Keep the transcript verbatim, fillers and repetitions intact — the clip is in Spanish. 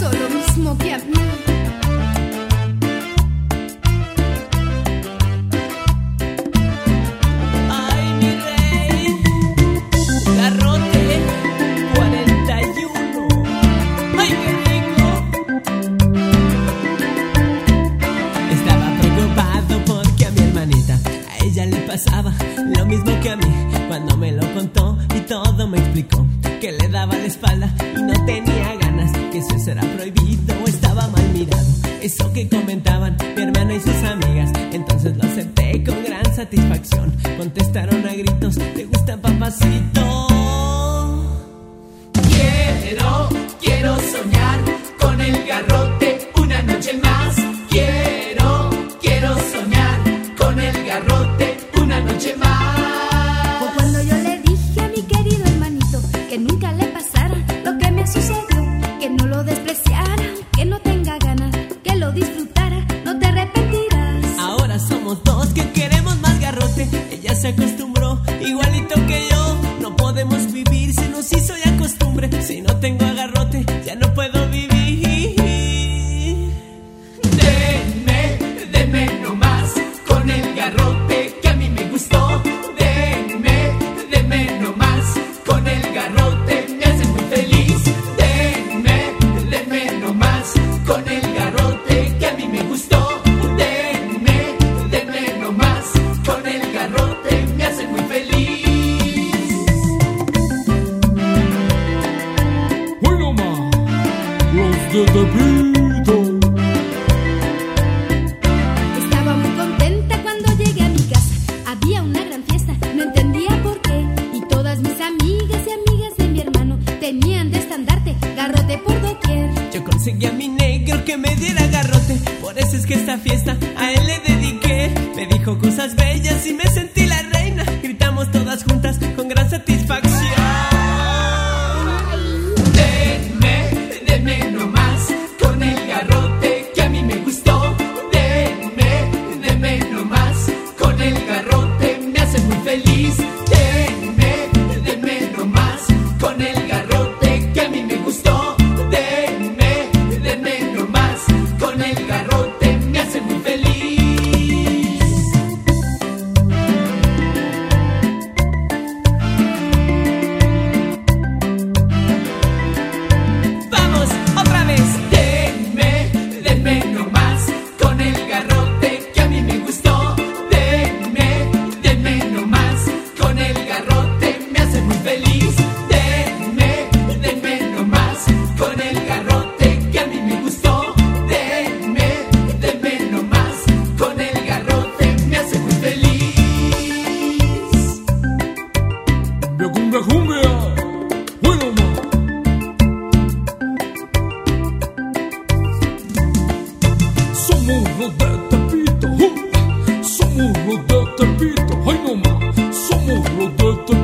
pasó lo mismo que a mí. Ay, mi rey, garrote cuarenta y uno. Ay, qué rico. Estaba preocupado porque a mi hermanita, a ella le pasaba lo mismo que a mí. Cuando me lo contó y todo me explicó, que le daba la espalda y no tenía ganas, que eso era prohibido o estaba mal mirado. Eso que comentaban mi hermana y sus amigas, entonces lo acepté con gran satisfacción. Contestaron a gritos: ¿te gusta, papacito? Quiero, quiero soñar con el garrote una noche más. Quiero, quiero soñar con el garrote una noche más. Fue cuando yo le dije a mi querido hermanito que nunca le pasara lo que me sucedió, que no lo despreciara, que no tenga ganas, que lo disfrutara, no te arrepentirás. Ahora somos dos que queremos más garrote. Ella se acostumbró igualito que yo. No podemos vivir si nos hizo ya costumbre. Si no tengo agarrote ya no puedo vivir. Denme, denme nomás con el garrote que a mí me gustó. Denme, denme nomás con el garrote, me hace muy feliz. Denme, denme nomás con el garrote que a mí me gustó. Denme, denme nomás con el garrote, me hace muy feliz. Bueno, ma, los de Tepito. Estaba muy contenta cuando llegué a mi casa. Había una gran fiesta, no entendía por qué. Y todas mis amigas y amigas de mi hermano tenían de estandarte garrote por doquier. Yo conseguí a mi negro que me diera garrote, por eso es que esta fiesta a él le dediqué. Me dijo cosas bellas y me sentí la reina. Gritamos todas juntas con gran satisfacción. Denme, denme nomás con el garrote que a mí me gustó. Denme, denme nomás con el garrote, me hace muy feliz. Denme, denme nomás con el garrote que a mí me gustó. Denme, denme nomás con el garrote, me hace muy feliz. Vamos, otra vez. Denme, denme nomás con el garrote que a mí me gustó. Denme, denme nomás con el garrote, me hace muy feliz. Denme, denme nomás con el garrote que a mí me gustó. Denme, denme nomás con el garrote, me hace muy feliz. Cumbia, cumbia, cumbia. Bueno, ma. Somos los de Tepito. uh. Somos los de Tepito. Ay, no, ma. Somos los de Tepito.